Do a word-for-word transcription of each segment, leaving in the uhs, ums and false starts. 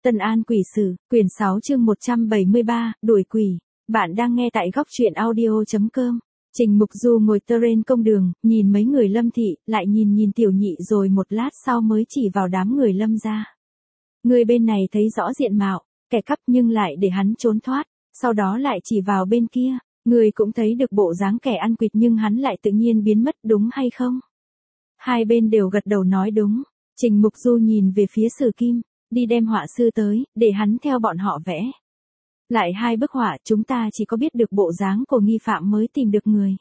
Tân An Quỷ Sử, quyển sáu chương một trăm bảy mươi ba, đuổi quỷ. Bạn đang nghe tại góc truyện audio.com. Trình Mục Du ngồi trên công đường, nhìn mấy người Lâm thị, lại nhìn nhìn Tiểu Nhị rồi một lát sau mới chỉ vào đám người Lâm gia. Người bên này thấy rõ diện mạo, kẻ cắp nhưng lại để hắn trốn thoát, sau đó lại chỉ vào bên kia, người cũng thấy được bộ dáng kẻ ăn quỵt nhưng hắn lại tự nhiên biến mất, đúng hay không? Hai bên đều gật đầu nói đúng. Trình Mục Du nhìn về phía Sử Kim, đi đem họa sư tới, để hắn theo bọn họ vẽ. Lại hai bức họa, chúng ta chỉ có biết được bộ dáng của nghi phạm mới tìm được người.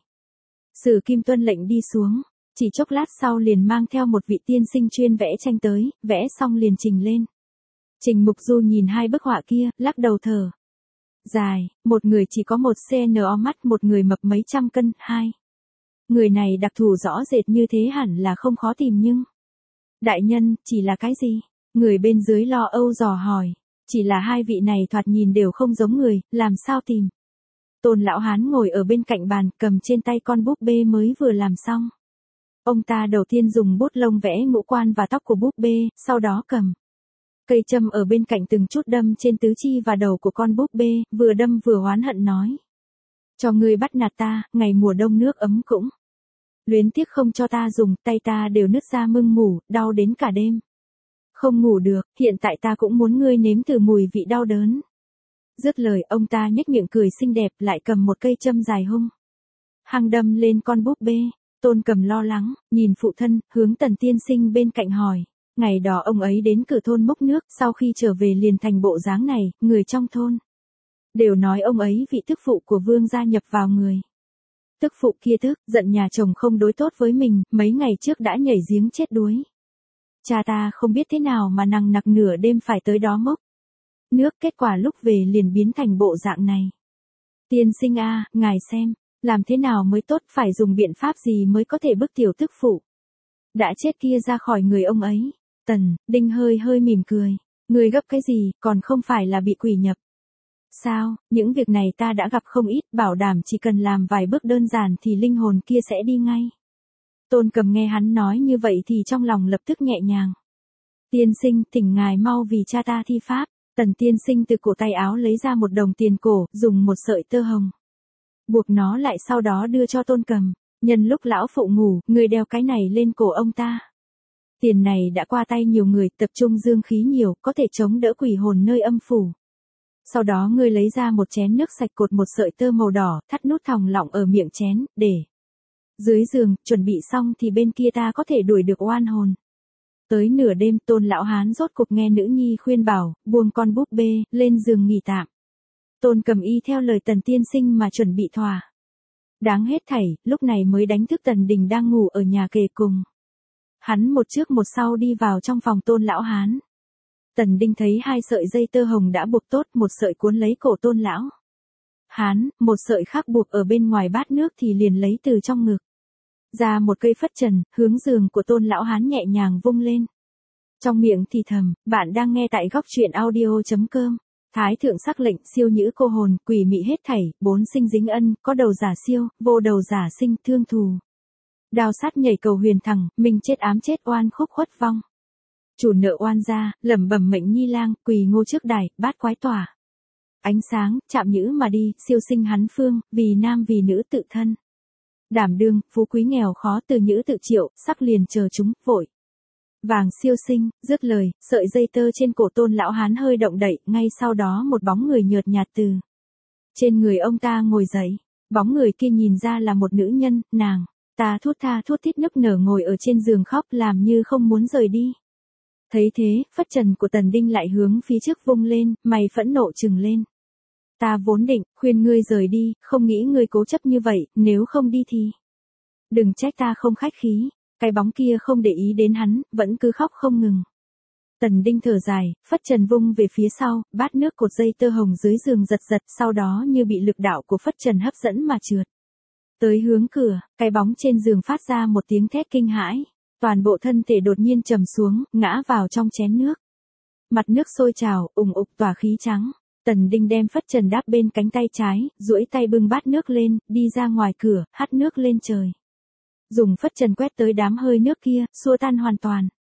Sử Kim tuân lệnh đi xuống, chỉ chốc lát sau liền mang theo một vị tiên sinh chuyên vẽ tranh tới, vẽ xong liền trình lên. Trình Mục Du nhìn hai bức họa kia, lắc đầu thở dài, một người chỉ có một cm mắt, một người mập mấy trăm cân, hai. Người này đặc thù rõ rệt như thế hẳn là không khó tìm nhưng... Đại nhân, chỉ là cái gì? Người bên dưới lo âu dò hỏi. Chỉ là hai vị này thoạt nhìn đều không giống người, làm sao tìm? Tôn lão hán ngồi ở bên cạnh bàn, cầm trên tay con búp bê mới vừa làm xong. Ông ta đầu tiên dùng bút lông vẽ ngũ quan và tóc của búp bê, sau đó cầm cây châm ở bên cạnh từng chút đâm trên tứ chi và đầu của con búp bê, vừa đâm vừa oán hận nói. Cho ngươi bắt nạt ta, ngày mùa đông nước ấm cũng luyến tiếc không cho ta dùng, tay ta đều nứt ra mưng mủ, đau đến cả đêm. Không ngủ được, hiện tại ta cũng muốn ngươi nếm thử mùi vị đau đớn. Dứt lời, ông ta nhếch miệng cười xinh đẹp, lại cầm một cây châm dài hung hăng đâm lên con búp bê. Tôn Cầm lo lắng, nhìn phụ thân, hướng Tần tiên sinh bên cạnh hỏi. Ngày đó ông ấy đến cửa thôn múc nước, sau khi trở về liền thành bộ dáng này, người trong thôn đều nói ông ấy vị tức phụ của vương gia nhập vào người. Tức phụ kia tức, giận nhà chồng không đối tốt với mình, mấy ngày trước đã nhảy giếng chết đuối. Cha ta không biết thế nào mà nằng nặc nửa đêm phải tới đó mốc nước, kết quả lúc về liền biến thành bộ dạng này. Tiên sinh a, ngài xem, làm thế nào mới tốt, phải dùng biện pháp gì mới có thể bức tiểu tức phụ đã chết kia ra khỏi người ông ấy. Tần Đinh hơi hơi mỉm cười. Người gấp cái gì, còn không phải là bị quỷ nhập. Sao, những việc này ta đã gặp không ít, bảo đảm chỉ cần làm vài bước đơn giản thì linh hồn kia sẽ đi ngay. Tôn Cầm nghe hắn nói như vậy thì trong lòng lập tức nhẹ nhàng. Tiên sinh, thỉnh ngài mau vì cha ta thi pháp. Tần tiên sinh từ cổ tay áo lấy ra một đồng tiền cổ, dùng một sợi tơ hồng buộc nó lại, sau đó đưa cho Tôn Cầm. Nhân lúc lão phụ ngủ, người đeo cái này lên cổ ông ta. Tiền này đã qua tay nhiều người, tập trung dương khí nhiều, có thể chống đỡ quỷ hồn nơi âm phủ. Sau đó ngươi lấy ra một chén nước sạch, cột một sợi tơ màu đỏ, thắt nút thòng lọng ở miệng chén, để dưới giường, chuẩn bị xong thì bên kia ta có thể đuổi được oan hồn. Tới nửa đêm, Tôn lão hán rốt cục nghe nữ nhi khuyên bảo, buông con búp bê, lên giường nghỉ tạm. Tôn Cầm y theo lời Tần tiên sinh mà chuẩn bị thỏa đáng hết thảy, lúc này mới đánh thức Tần Đình đang ngủ ở nhà kề cùng. Hắn một trước một sau đi vào trong phòng Tôn lão hán. Tần Đinh thấy hai sợi dây tơ hồng đã buộc tốt, một sợi cuốn lấy cổ Tôn lão hán, một sợi khác buộc ở bên ngoài bát nước thì liền lấy từ trong ngực ra một cây phất trần, hướng giường của Tôn lão hán nhẹ nhàng vung lên. Trong miệng thì thầm, bạn đang nghe tại góc truyện audio.com. Thái thượng sắc lệnh, siêu nhữ cô hồn, quỷ mị hết thảy, bốn sinh dính ân, có đầu giả siêu, vô đầu giả sinh, thương thù. Đao sát nhảy cầu huyền thẳng, mình chết ám chết oan khúc khuất vong. Chủ nợ oan gia, lẩm bẩm mệnh nhi lang, quỳ ngô trước đài, bát quái tỏa ánh sáng, chạm nhữ mà đi, siêu sinh hắn phương, vì nam vì nữ tự thân. Đảm đương, phú quý nghèo khó từ nhữ tự triệu, sắc liền chờ chúng, vội vàng siêu sinh. Dứt lời, sợi dây tơ trên cổ Tôn lão hán hơi động đậy, ngay sau đó một bóng người nhợt nhạt từ trên người ông ta ngồi dậy. Bóng người kia nhìn ra là một nữ nhân, nàng ta thút tha thút thít nức nở ngồi ở trên giường khóc, làm như không muốn rời đi. Thấy thế, phất trần của Tần Đinh lại hướng phía trước vung lên, mày phẫn nộ trừng lên. Ta vốn định khuyên ngươi rời đi, không nghĩ ngươi cố chấp như vậy, nếu không đi thì đừng trách ta không khách khí. Cái bóng kia không để ý đến hắn, vẫn cứ khóc không ngừng. Tần Đinh thở dài, phất trần vung về phía sau, bát nước cột dây tơ hồng dưới giường giật giật, sau đó như bị lực đạo của phất trần hấp dẫn mà trượt tới hướng cửa. Cái bóng trên giường phát ra một tiếng thét kinh hãi, toàn bộ thân thể đột nhiên trầm xuống, ngã vào trong chén nước. Mặt nước sôi trào, ùng ục tỏa khí trắng. Tần Đinh đem phất trần đáp bên cánh tay trái, duỗi tay bưng bát nước lên, đi ra ngoài cửa, hắt nước lên trời. Dùng phất trần quét tới đám hơi nước kia, xua tan hoàn toàn.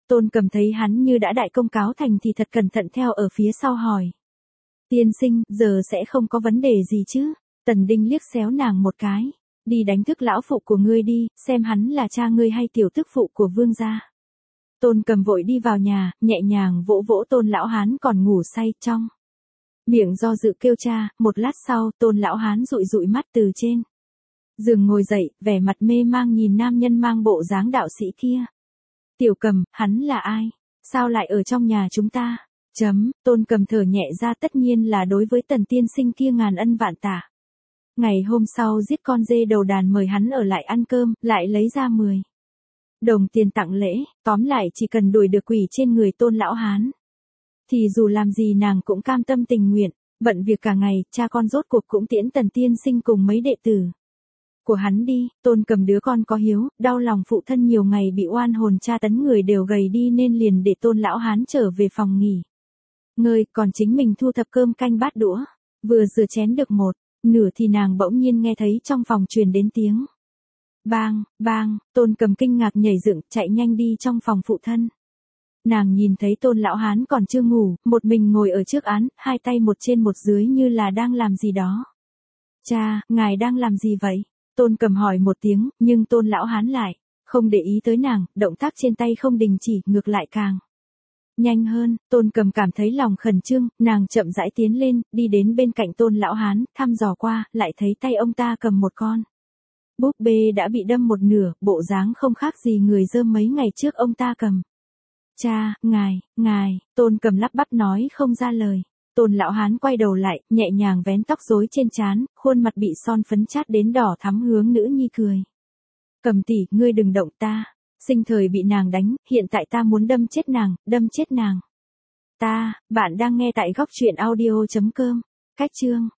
Tôn Cầm thấy hắn như đã đại công cáo thành thì thật cẩn thận theo ở phía sau hỏi. Tiên sinh, giờ sẽ không có vấn đề gì chứ? Tần Đinh liếc xéo nàng một cái. Đi đánh thức lão phụ của ngươi đi, xem hắn là cha ngươi hay tiểu tức phụ của vương gia. Tôn Cầm vội đi vào nhà, nhẹ nhàng vỗ vỗ Tôn lão hán còn ngủ say trong. Miệng do dự kêu cha, một lát sau, Tôn lão hán dụi dụi mắt từ trên giường ngồi dậy, vẻ mặt mê mang nhìn nam nhân mang bộ dáng đạo sĩ kia. Tiểu Cầm, hắn là ai? Sao lại ở trong nhà chúng ta? Chấm, Tôn Cầm thở nhẹ ra, tất nhiên là đối với Tần tiên sinh kia ngàn ân vạn tạ. Ngày hôm sau giết con dê đầu đàn mời hắn ở lại ăn cơm, lại lấy ra mười đồng tiền tặng lễ, tóm lại chỉ cần đuổi được quỷ trên người Tôn lão hán. Thì dù làm gì nàng cũng cam tâm tình nguyện, bận việc cả ngày, cha con rốt cuộc cũng tiễn Tần tiên sinh cùng mấy đệ tử của hắn đi. Tôn Cầm đứa con có hiếu, đau lòng phụ thân nhiều ngày bị oan hồn tra tấn người đều gầy đi nên liền để Tôn lão hán trở về phòng nghỉ ngơi, còn chính mình thu thập cơm canh bát đũa. Vừa rửa chén được một nửa thì nàng bỗng nhiên nghe thấy trong phòng truyền đến tiếng bang, bang. Tôn Cầm kinh ngạc nhảy dựng, chạy nhanh đi trong phòng phụ thân. Nàng nhìn thấy Tôn lão hán còn chưa ngủ, một mình ngồi ở trước án, hai tay một trên một dưới như là đang làm gì đó. Cha, ngài đang làm gì vậy? Tôn Cầm hỏi một tiếng, nhưng Tôn lão hán lại không để ý tới nàng, động tác trên tay không đình chỉ, ngược lại càng nhanh hơn. Tôn Cầm cảm thấy lòng khẩn trương, nàng chậm rãi tiến lên, đi đến bên cạnh Tôn lão hán, thăm dò qua, lại thấy tay ông ta cầm một con búp bê đã bị đâm một nửa, bộ dáng không khác gì người dơm mấy ngày trước ông ta cầm. Cha, ngài, ngài, Tôn Cầm lắp bắp nói không ra lời. Tôn lão hán quay đầu lại, nhẹ nhàng vén tóc rối trên trán, khuôn mặt bị son phấn chát đến đỏ thắm hướng nữ nhi cười. Cầm tỷ, ngươi đừng động ta. Sinh thời bị nàng đánh, hiện tại ta muốn đâm chết nàng, đâm chết nàng. Ta, bạn đang nghe tại góc truyện audio chấm com. Cách chương